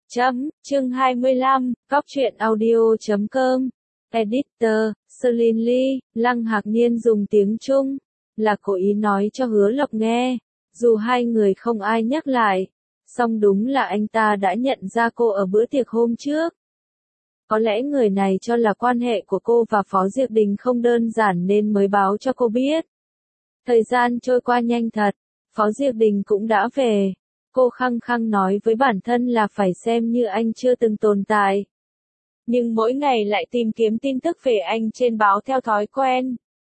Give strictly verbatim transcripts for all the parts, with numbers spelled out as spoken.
Chấm, chương hai mươi lăm, cóc truyện audio chấm com. Editor, Celine Lee, Lăng Hạc Niên dùng tiếng Trung, là cố ý nói cho Hứa Lộc nghe, dù hai người không ai nhắc lại, song đúng là anh ta đã nhận ra cô ở bữa tiệc hôm trước. Có lẽ người này cho là quan hệ của cô và Phó Diệp Đình không đơn giản nên mới báo cho cô biết. Thời gian trôi qua nhanh thật, Phó Diệp Đình cũng đã về. Cô khăng khăng nói với bản thân là phải xem như anh chưa từng tồn tại. Nhưng mỗi ngày lại tìm kiếm tin tức về anh trên báo theo thói quen.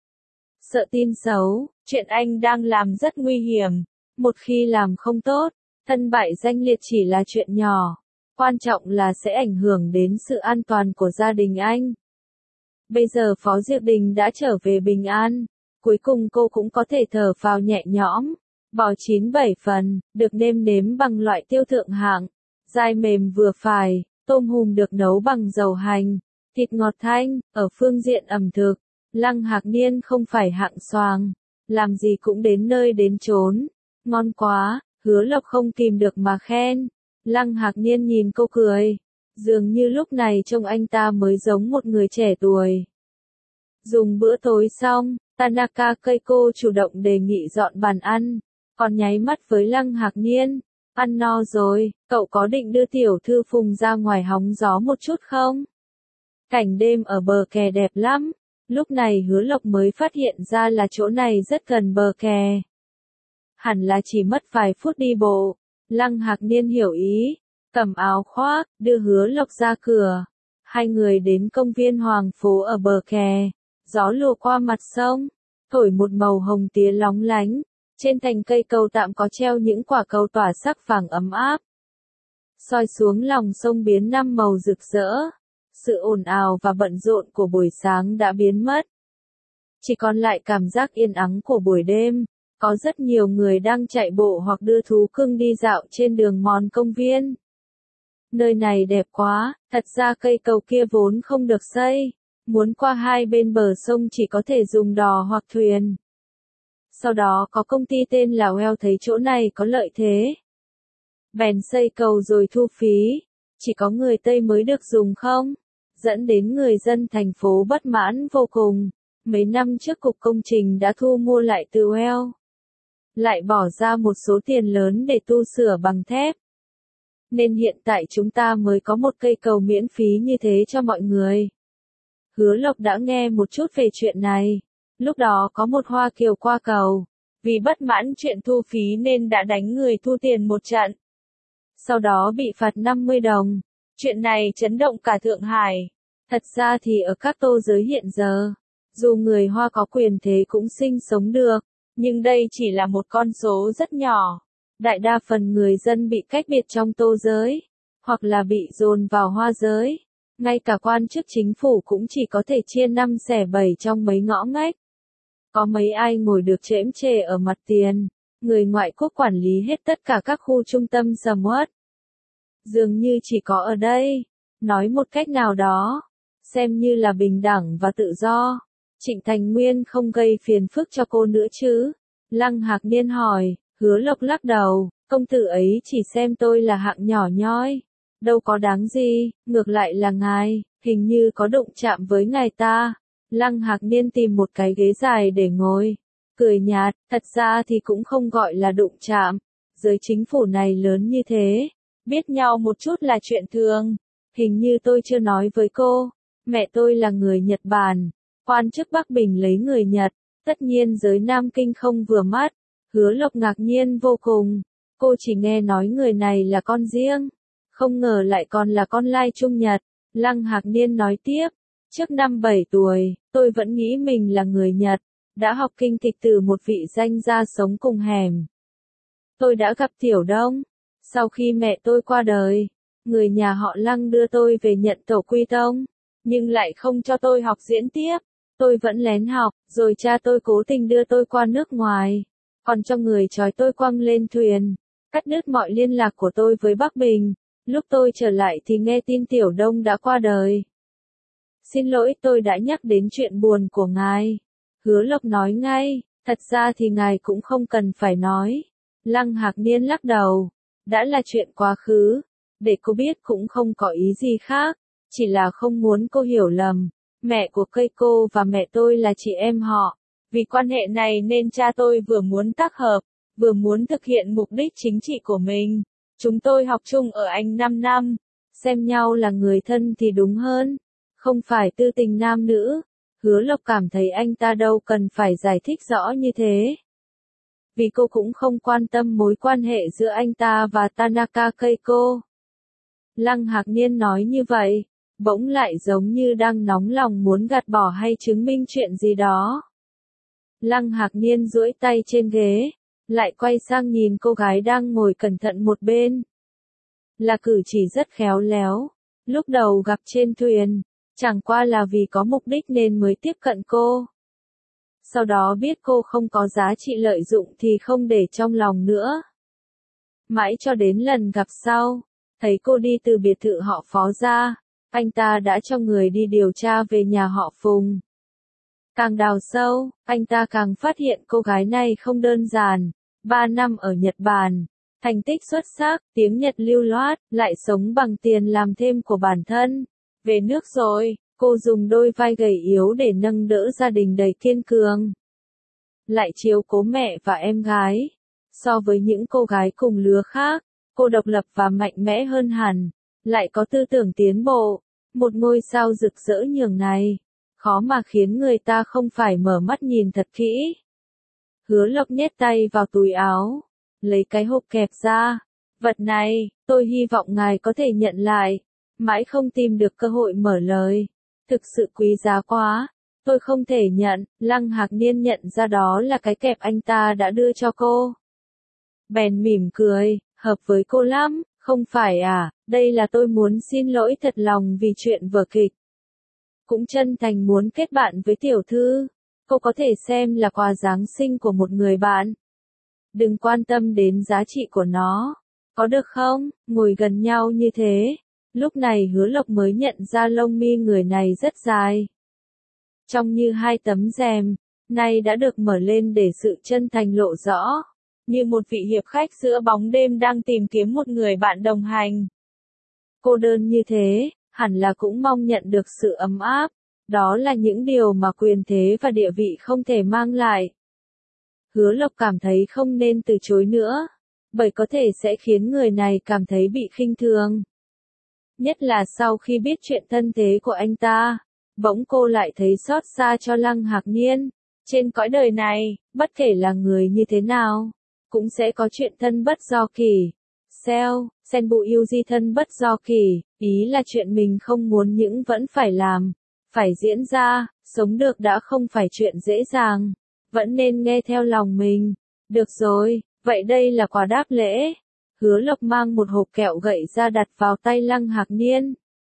Sợ tin xấu, chuyện anh đang làm rất nguy hiểm. Một khi làm không tốt, thân bại danh liệt chỉ là chuyện nhỏ. Quan trọng là sẽ ảnh hưởng đến sự an toàn của gia đình anh. Bây giờ Phó Diệp Đình đã trở về bình an. Cuối cùng cô cũng có thể thở phào nhẹ nhõm. Bò chín bảy phần, được nêm nếm bằng loại tiêu thượng hạng, dai mềm vừa phải, tôm hùm được nấu bằng dầu hành, thịt ngọt thanh, ở phương diện ẩm thực, Lăng Hạc Niên không phải hạng xoàng, làm gì cũng đến nơi đến chốn, ngon quá, Hứa Lộc không kìm được mà khen, Lăng Hạc Niên nhìn cô cười, dường như lúc này trông anh ta mới giống một người trẻ tuổi. Dùng bữa tối xong, Tanaka Keiko chủ động đề nghị dọn bàn ăn. Còn nháy mắt với Lăng Hạc Niên, ăn no rồi, cậu có định đưa tiểu thư Phùng ra ngoài hóng gió một chút không? Cảnh đêm ở bờ kè đẹp lắm, lúc này Hứa Lộc mới phát hiện ra là chỗ này rất gần bờ kè. Hẳn là chỉ mất vài phút đi bộ, Lăng Hạc Niên hiểu ý, cầm áo khoác, đưa Hứa Lộc ra cửa. Hai người đến công viên Hoàng Phố ở bờ kè, gió lùa qua mặt sông, thổi một màu hồng tía lóng lánh. Trên thành cây cầu tạm có treo những quả cầu tỏa sắc vàng ấm áp. Soi xuống lòng sông biến năm màu rực rỡ. Sự ồn ào và bận rộn của buổi sáng đã biến mất. Chỉ còn lại cảm giác yên ắng của buổi đêm. Có rất nhiều người đang chạy bộ hoặc đưa thú cưng đi dạo trên đường mòn công viên. Nơi này đẹp quá, thật ra cây cầu kia vốn không được xây. Muốn qua hai bên bờ sông chỉ có thể dùng đò hoặc thuyền. Sau đó có công ty tên là Well thấy chỗ này có lợi thế. Bèn xây cầu rồi thu phí, chỉ có người Tây mới được dùng không? Dẫn đến người dân thành phố bất mãn vô cùng. Mấy năm trước cục công trình đã thu mua lại từ Well. Lại bỏ ra một số tiền lớn để tu sửa bằng thép. Nên hiện tại chúng ta mới có một cây cầu miễn phí như thế cho mọi người. Hứa Lộc đã nghe một chút về chuyện này. Lúc đó có một Hoa Kiều qua cầu, vì bất mãn chuyện thu phí nên đã đánh người thu tiền một trận. Sau đó bị phạt năm mươi đồng. Chuyện này chấn động cả Thượng Hải. Thật ra thì ở các tô giới hiện giờ, dù người Hoa có quyền thế cũng sinh sống được, nhưng đây chỉ là một con số rất nhỏ. Đại đa phần người dân bị cách biệt trong tô giới, hoặc là bị dồn vào Hoa giới. Ngay cả quan chức chính phủ cũng chỉ có thể chia năm xẻ bảy trong mấy ngõ ngách. Có mấy ai ngồi được chễm chệ ở mặt tiền, người ngoại quốc quản lý hết tất cả các khu trung tâm sầm uất. Dường như chỉ có ở đây, nói một cách nào đó, xem như là bình đẳng và tự do. Trịnh Thành Nguyên không gây phiền phức cho cô nữa chứ? Lăng Hạc Niên hỏi, Hứa Lộc lắc đầu, công tử ấy chỉ xem tôi là hạng nhỏ nhoi. Đâu có đáng gì, ngược lại là ngài, hình như có đụng chạm với ngài ta. Lăng Hạc Niên tìm một cái ghế dài để ngồi, cười nhạt, thật ra thì cũng không gọi là đụng chạm, giới chính phủ này lớn như thế, biết nhau một chút là chuyện thường, hình như tôi chưa nói với cô, mẹ tôi là người Nhật Bản, quan chức Bắc Bình lấy người Nhật, tất nhiên giới Nam Kinh không vừa mắt, Hứa Lộc ngạc nhiên vô cùng, cô chỉ nghe nói người này là con riêng, không ngờ lại còn là con lai Trung Nhật, Lăng Hạc Niên nói tiếp. Trước năm bảy tuổi, tôi vẫn nghĩ mình là người Nhật, đã học kinh kịch từ một vị danh gia sống cùng hẻm. Tôi đã gặp Tiểu Đông. Sau khi mẹ tôi qua đời, người nhà họ Lăng đưa tôi về nhận tổ quy tông, nhưng lại không cho tôi học diễn tiếp. Tôi vẫn lén học, rồi cha tôi cố tình đưa tôi qua nước ngoài, còn cho người trói tôi quăng lên thuyền, cắt đứt mọi liên lạc của tôi với Bắc Bình. Lúc tôi trở lại thì nghe tin Tiểu Đông đã qua đời. Xin lỗi tôi đã nhắc đến chuyện buồn của ngài. Hứa Lộc nói ngay, thật ra thì ngài cũng không cần phải nói. Lăng Hạc Niên lắc đầu, đã là chuyện quá khứ. để cô biết cũng không có ý gì khác, chỉ là không muốn cô hiểu lầm. Mẹ của Keiko và mẹ tôi là chị em họ. Vì quan hệ này nên cha tôi vừa muốn tác hợp, vừa muốn thực hiện mục đích chính trị của mình. Chúng tôi học chung ở Anh năm năm, xem nhau là người thân thì đúng hơn, không phải tư tình nam nữ. Hứa Lộc cảm thấy anh ta đâu cần phải giải thích rõ như thế. Vì cô cũng không quan tâm mối quan hệ giữa anh ta và Tanaka Keiko. Lăng Hạc Niên nói như vậy, bỗng lại giống như đang nóng lòng muốn gạt bỏ hay chứng minh chuyện gì đó. Lăng Hạc Niên duỗi tay trên ghế, lại quay sang nhìn cô gái đang ngồi cẩn thận một bên. Là cử chỉ rất khéo léo, lúc đầu gặp trên thuyền, chẳng qua là vì có mục đích nên mới tiếp cận cô. Sau đó biết cô không có giá trị lợi dụng thì không để trong lòng nữa. Mãi cho đến lần gặp sau, thấy cô đi từ biệt thự họ Phó ra, anh ta đã cho người đi điều tra về nhà họ Phùng. Càng đào sâu, anh ta càng phát hiện cô gái này không đơn giản. Ba năm ở Nhật Bản, thành tích xuất sắc, tiếng Nhật lưu loát, lại sống bằng tiền làm thêm của bản thân. Về nước rồi, cô dùng đôi vai gầy yếu để nâng đỡ gia đình đầy kiên cường. Lại chiếu cố mẹ và em gái. So với những cô gái cùng lứa khác, cô độc lập và mạnh mẽ hơn hẳn, lại có tư tưởng tiến bộ. Một ngôi sao rực rỡ nhường này, khó mà khiến người ta không phải mở mắt nhìn thật kỹ. Hứa Lộc nhét tay vào túi áo, lấy cái hộp kẹp ra. Vật này, tôi hy vọng ngài có thể nhận lại. Mãi không tìm được cơ hội mở lời. Thực sự quý giá quá. Tôi không thể nhận. Lăng Hạc Niên nhận ra đó là cái kẹp anh ta đã đưa cho cô. Bèn mỉm cười, hợp với cô lắm, không phải à, đây là tôi muốn xin lỗi thật lòng vì chuyện vở kịch. Cũng chân thành muốn kết bạn với tiểu thư. Cô có thể xem là quà Giáng sinh của một người bạn. Đừng quan tâm đến giá trị của nó. Có được không? Ngồi gần nhau như thế. Lúc này Hứa Lộc mới nhận ra lông mi người này rất dài. Trông như hai tấm rèm, nay đã được mở lên để sự chân thành lộ rõ. Như một vị hiệp khách giữa bóng đêm đang tìm kiếm một người bạn đồng hành. Cô đơn như thế, hẳn là cũng mong nhận được sự ấm áp. Đó là những điều mà quyền thế và địa vị không thể mang lại. Hứa Lộc cảm thấy không nên từ chối nữa, bởi có thể sẽ khiến người này cảm thấy bị khinh thường. Nhất là sau khi biết chuyện thân thế của anh ta, bỗng cô lại thấy xót xa cho Lăng Hạc Niên. Trên cõi đời này, bất kể là người như thế nào, cũng sẽ có chuyện thân bất do kỳ. Seo, Senbu yêu di thân bất do kỳ, ý là chuyện mình không muốn những vẫn phải làm, phải diễn ra, sống được đã không phải chuyện dễ dàng, vẫn nên nghe theo lòng mình. Được rồi, vậy đây là quà đáp lễ. Hứa Lộc mang một hộp kẹo gậy ra đặt vào tay Lăng Hạc Niên.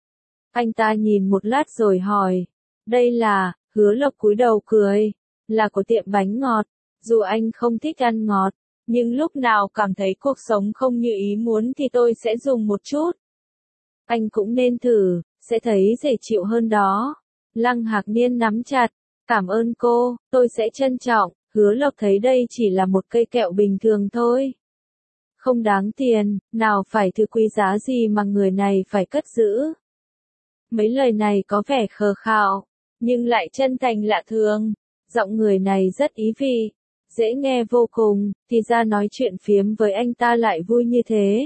Anh ta nhìn một lát rồi hỏi, đây là, Hứa Lộc cúi đầu cười, là của tiệm bánh ngọt. Dù anh không thích ăn ngọt, nhưng lúc nào cảm thấy cuộc sống không như ý muốn thì tôi sẽ dùng một chút. Anh cũng nên thử, sẽ thấy dễ chịu hơn đó. Lăng Hạc Niên nắm chặt, cảm ơn cô, tôi sẽ trân trọng. Hứa Lộc thấy đây chỉ là một cây kẹo bình thường thôi. Không đáng tiền, nào phải thứ quý giá gì mà người này phải cất giữ. Mấy lời này có vẻ khờ khạo, nhưng lại chân thành lạ thường. Giọng người này rất ý vị, dễ nghe vô cùng, thì ra nói chuyện phiếm với anh ta lại vui như thế.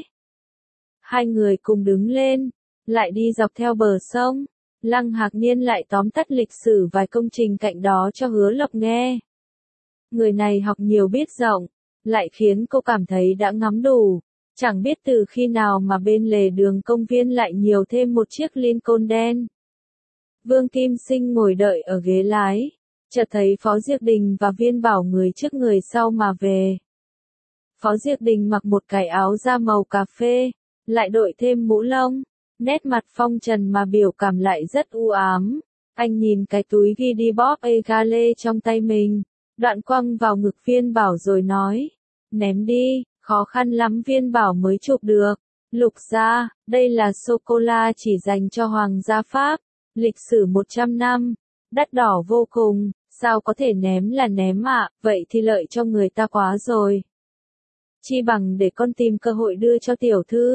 Hai người cùng đứng lên, lại đi dọc theo bờ sông. Lăng Hạc Niên lại tóm tắt lịch sử vài công trình cạnh đó cho Hứa Lộc nghe. Người này học nhiều biết rộng, lại khiến cô cảm thấy đã ngắm đủ. Chẳng biết từ khi nào mà bên lề đường công viên lại nhiều thêm một chiếc Lincoln đen. Vương Kim Sinh ngồi đợi ở ghế lái, chợt thấy Phó Diệc Đình và Viên Bảo người trước người sau mà về. Phó Diệc Đình mặc một cái áo da màu cà phê, lại đội thêm mũ lông, nét mặt phong trần mà biểu cảm lại rất u ám. Anh nhìn cái túi ghi đi bóp egale trong tay mình, đoạn quăng vào ngực Viên Bảo rồi nói, ném đi, khó khăn lắm Viên Bảo mới chụp được. Lục gia, đây là sô-cô-la chỉ dành cho Hoàng gia Pháp, lịch sử một trăm năm, đắt đỏ vô cùng, sao có thể ném là ném ạ, à? Vậy thì lợi cho người ta quá rồi. Chi bằng để con tìm cơ hội đưa cho tiểu thư.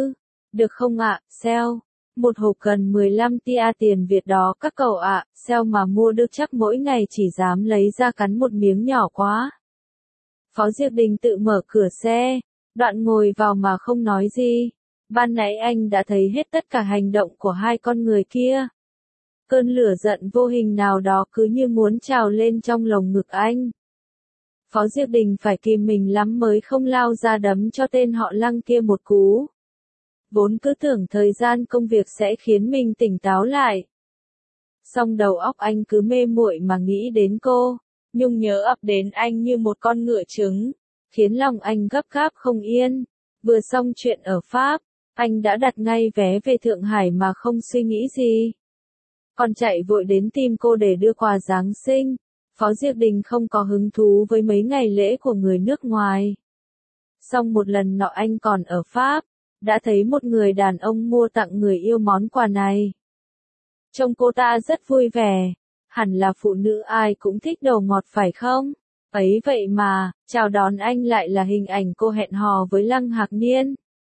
Được không ạ, sale? Một hộp cần mười lăm tia tiền Việt đó các cậu ạ, sale mà mua được chắc mỗi ngày chỉ dám lấy ra cắn một miếng nhỏ quá. Phó Diệp Đình tự mở cửa xe, Đoạn ngồi vào mà không nói gì. Ban nãy anh đã thấy hết tất cả hành động của hai con người kia. Cơn lửa giận vô hình nào đó cứ như muốn trào lên trong lồng ngực anh. Phó Diệp Đình phải kìm mình lắm mới không lao ra đấm cho tên họ Lăng kia một cú. Vốn cứ tưởng thời gian công việc sẽ khiến mình tỉnh táo lại. Song đầu óc anh cứ mê muội mà nghĩ đến cô. Nhung nhớ ập đến anh như một con ngựa trứng, khiến lòng anh gấp gáp không yên. Vừa xong chuyện ở Pháp, anh đã đặt ngay vé về Thượng Hải mà không suy nghĩ gì. Còn chạy vội đến tìm cô để đưa quà Giáng sinh. Phó Diệp Đình không có hứng thú với mấy ngày lễ của người nước ngoài. Xong một lần nọ anh còn ở Pháp, đã thấy một người đàn ông mua tặng người yêu món quà này. Trông cô ta rất vui vẻ, hẳn là phụ nữ ai cũng thích đồ ngọt phải không? Ấy vậy mà, chào đón anh lại là hình ảnh cô hẹn hò với Lăng Hạc Niên.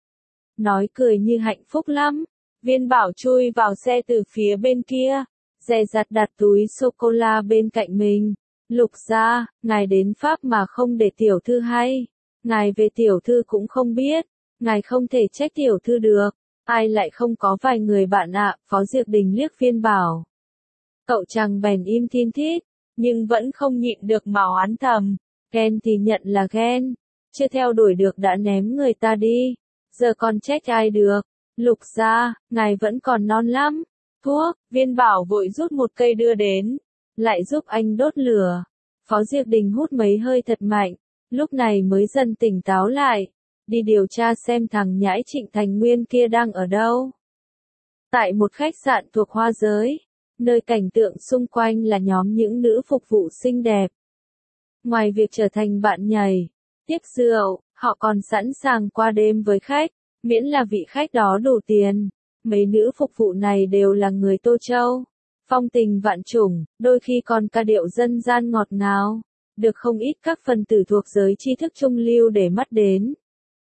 Nói cười như hạnh phúc lắm, Viên Bảo chui vào xe từ phía bên kia, dè dặt đặt túi sô-cô-la bên cạnh mình. Lục gia, ngài đến Pháp mà không để tiểu thư hay, ngài về tiểu thư cũng không biết, ngài không thể trách tiểu thư được, ai lại không có vài người bạn ạ. Phó Diệp Đình liếc Viên Bảo. Cậu chàng bèn im thin thít, nhưng vẫn không nhịn được mà oán thầm, ghen thì nhận là ghen, chưa theo đuổi được đã ném người ta đi, giờ còn trách ai được. Lục gia, ngài vẫn còn non lắm. Thuốc, Viên Bảo vội rút một cây đưa đến, lại giúp anh đốt lửa. Phó Diệp Đình hút mấy hơi thật mạnh, lúc này mới dần tỉnh táo lại, đi điều tra xem thằng nhãi Trịnh Thành Nguyên kia đang ở đâu. Tại một khách sạn thuộc Hoa Giới, nơi cảnh tượng xung quanh là nhóm những nữ phục vụ xinh đẹp. Ngoài việc trở thành bạn nhảy, tiếp rượu, họ còn sẵn sàng qua đêm với khách, miễn là vị khách đó đủ tiền. Mấy nữ phục vụ này đều là người Tô Châu, phong tình vạn chủng, đôi khi còn ca điệu dân gian ngọt ngào, được không ít các phần tử thuộc giới tri thức trung lưu để mắt đến.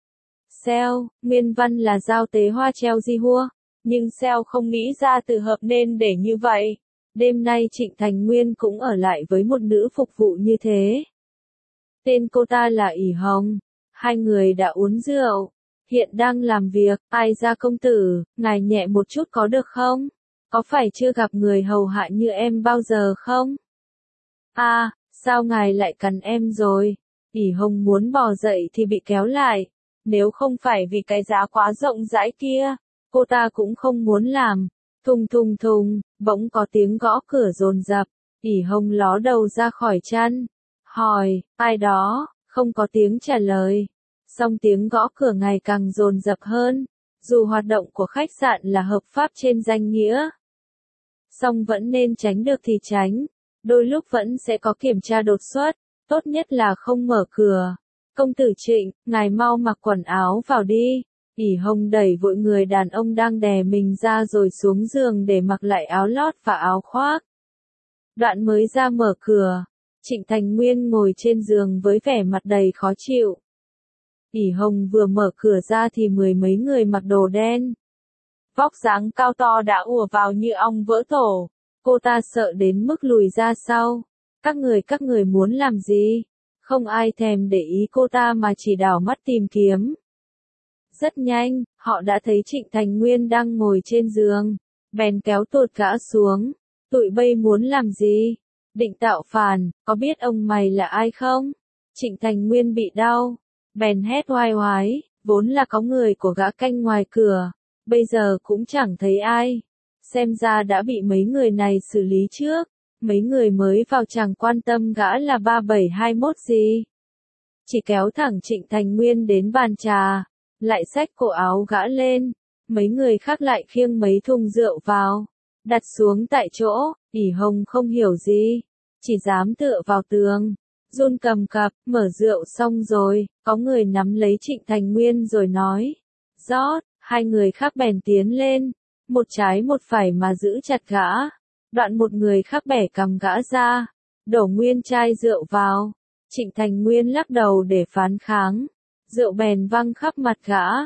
Seo, nguyên văn là giao tế hoa treo di hua, nhưng Seo không nghĩ ra từ hợp nên để như vậy. Đêm nay Trịnh Thành Nguyên cũng ở lại với một nữ phục vụ như thế. Tên cô ta là ỷ Hồng, hai người đã uống rượu. Hiện đang làm việc, ai ra công tử, ngài nhẹ một chút có được không? Có phải chưa gặp người hầu hạ như em bao giờ không? À, sao ngài lại cắn em rồi? ỷ Hồng muốn bò dậy thì bị kéo lại. Nếu không phải vì cái giá quá rộng rãi kia, cô ta cũng không muốn làm. Thùng thùng thùng, bỗng có tiếng gõ cửa dồn dập. ỷ Hồng ló đầu ra khỏi chăn. Hỏi, ai đó? Không có tiếng trả lời. Song tiếng gõ cửa ngày càng dồn dập hơn, dù hoạt động của khách sạn là hợp pháp trên danh nghĩa. Song vẫn nên tránh được thì tránh, đôi lúc vẫn sẽ có kiểm tra đột xuất, tốt nhất là không mở cửa. Công tử Trịnh, ngài mau mặc quần áo vào đi. ỷ Hồng đẩy vội người đàn ông đang đè mình ra rồi xuống giường để mặc lại áo lót và áo khoác. Đoạn mới ra mở cửa, Trịnh Thành Nguyên ngồi trên giường với vẻ mặt đầy khó chịu. ỷ Hồng vừa mở cửa ra thì mười mấy người mặc đồ đen, vóc dáng cao to đã ùa vào như ong vỡ tổ. Cô ta sợ đến mức lùi ra sau. Các người các người muốn làm gì? Không ai thèm để ý cô ta mà chỉ đảo mắt tìm kiếm. Rất nhanh, họ đã thấy Trịnh Thành Nguyên đang ngồi trên giường, bèn kéo tuột gã xuống. Tụi bay muốn làm gì? Định tạo phản, có biết ông mày là ai không? Trịnh Thành Nguyên bị đau, bèn hét oai oái, vốn là có người của gã canh ngoài cửa, bây giờ cũng chẳng thấy ai. Xem ra đã bị mấy người này xử lý trước, mấy người mới vào chẳng quan tâm gã là ba bảy hai mốt gì. Chỉ kéo thẳng Trịnh Thành Nguyên đến bàn trà, lại xách cổ áo gã lên, mấy người khác lại khiêng mấy thùng rượu vào, đặt xuống tại chỗ. ỷ Hồng không hiểu gì, chỉ dám tựa vào tường, run cầm cập. Mở rượu xong rồi, có người nắm lấy Trịnh Thành Nguyên rồi nói, rót. Hai người khác bèn tiến lên, một trái một phải mà giữ chặt gã. Đoạn một người khác bẻ cằm gã ra, đổ nguyên chai rượu vào. Trịnh Thành Nguyên lắc đầu để phản kháng, rượu bèn văng khắp mặt gã.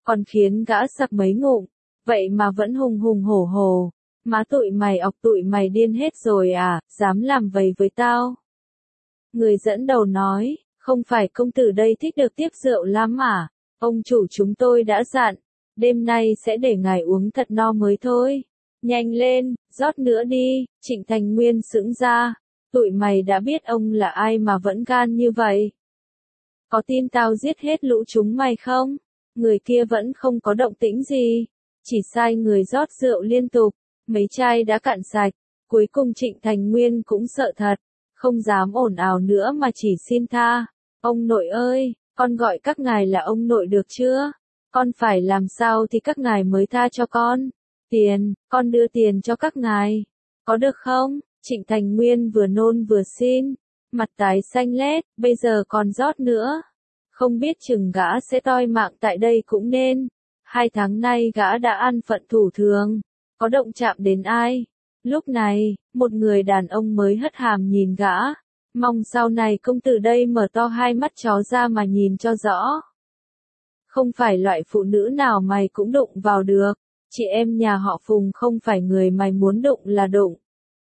còn khiến gã sặc mấy ngụm, vậy mà vẫn hùng hùng hổ hổ. Má tụi mày ọc tụi mày điên hết rồi à, dám làm vầy với tao. Người dẫn đầu nói, không phải công tử đây thích được tiếp rượu lắm à, ông chủ chúng tôi đã dặn, đêm nay sẽ để ngài uống thật no mới thôi. Nhanh lên, rót nữa đi. Trịnh Thành Nguyên sững ra, tụi mày đã biết ông là ai mà vẫn gan như vậy. Có tin tao giết hết lũ chúng mày không? Người kia vẫn không có động tĩnh gì, chỉ sai người rót rượu liên tục, mấy chai đã cạn sạch, cuối cùng Trịnh Thành Nguyên cũng sợ thật, không dám ồn ào nữa mà chỉ xin tha. Ông nội ơi, con gọi các ngài là ông nội được chưa? Con phải làm sao thì các ngài mới tha cho con? Tiền, con đưa tiền cho các ngài. Có được không? Trịnh Thành Nguyên vừa nôn vừa xin, mặt tái xanh lét, bây giờ còn rót nữa. Không biết chừng gã sẽ toi mạng tại đây cũng nên. Hai tháng nay gã đã ăn phận thủ thường, có động chạm đến ai. Lúc này, một người đàn ông mới hất hàm nhìn gã, mong sau này công tử đây mở to hai mắt chó ra mà nhìn cho rõ. Không phải loại phụ nữ nào mày cũng đụng vào được, chị em nhà họ Phùng không phải người mày muốn đụng là đụng.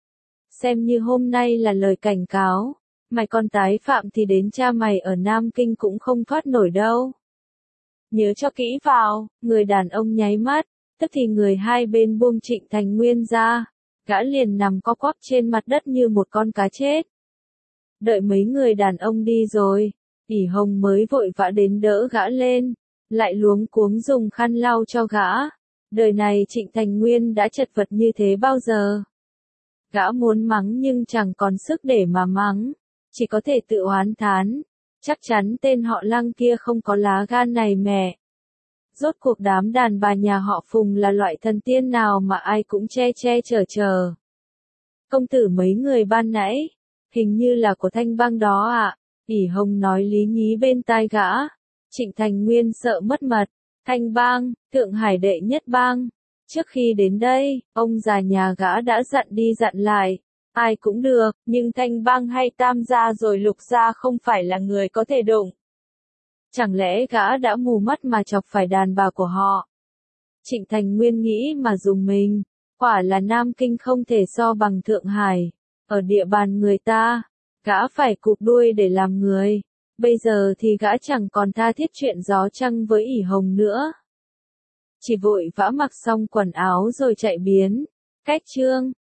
Xem như hôm nay là lời cảnh cáo, mày còn tái phạm thì đến cha mày ở Nam Kinh cũng không thoát nổi đâu. Nhớ cho kỹ vào, người đàn ông nháy mắt, tức thì người hai bên buông Trịnh Thành Nguyên ra, gã liền nằm co quắp trên mặt đất như một con cá chết. Đợi mấy người đàn ông đi rồi, ỷ Hồng mới vội vã đến đỡ gã lên, lại luống cuống dùng khăn lau cho gã. Đời này Trịnh Thành Nguyên đã chật vật như thế bao giờ. Gã muốn mắng nhưng chẳng còn sức để mà mắng, chỉ có thể tự oán thán. Chắc chắn tên họ Lăng kia không có lá gan này mẹ. Rốt cuộc đám đàn bà nhà họ Phùng là loại thần tiên nào mà ai cũng che che chở chở. Công tử mấy người ban nãy, hình như là của Thanh Bang đó ạ. À? ỷ Hồng nói lý nhí bên tai gã. Trịnh Thành Nguyên sợ mất mật. Thanh Bang, Thượng Hải đệ nhất bang. Trước khi đến đây, ông già nhà gã đã dặn đi dặn lại. Ai cũng được, nhưng Thanh Bang hay Tam gia rồi Lục gia không phải là người có thể đụng. Chẳng lẽ gã đã mù mắt mà chọc phải đàn bà của họ? Trịnh Thành Nguyên nghĩ mà dùng mình, quả là Nam Kinh không thể so bằng Thượng Hải. Ở địa bàn người ta, gã phải cụp đuôi để làm người. Bây giờ thì gã chẳng còn tha thiết chuyện gió trăng với ỷ Hồng nữa. Chỉ vội vã mặc xong quần áo rồi chạy biến. Cách chương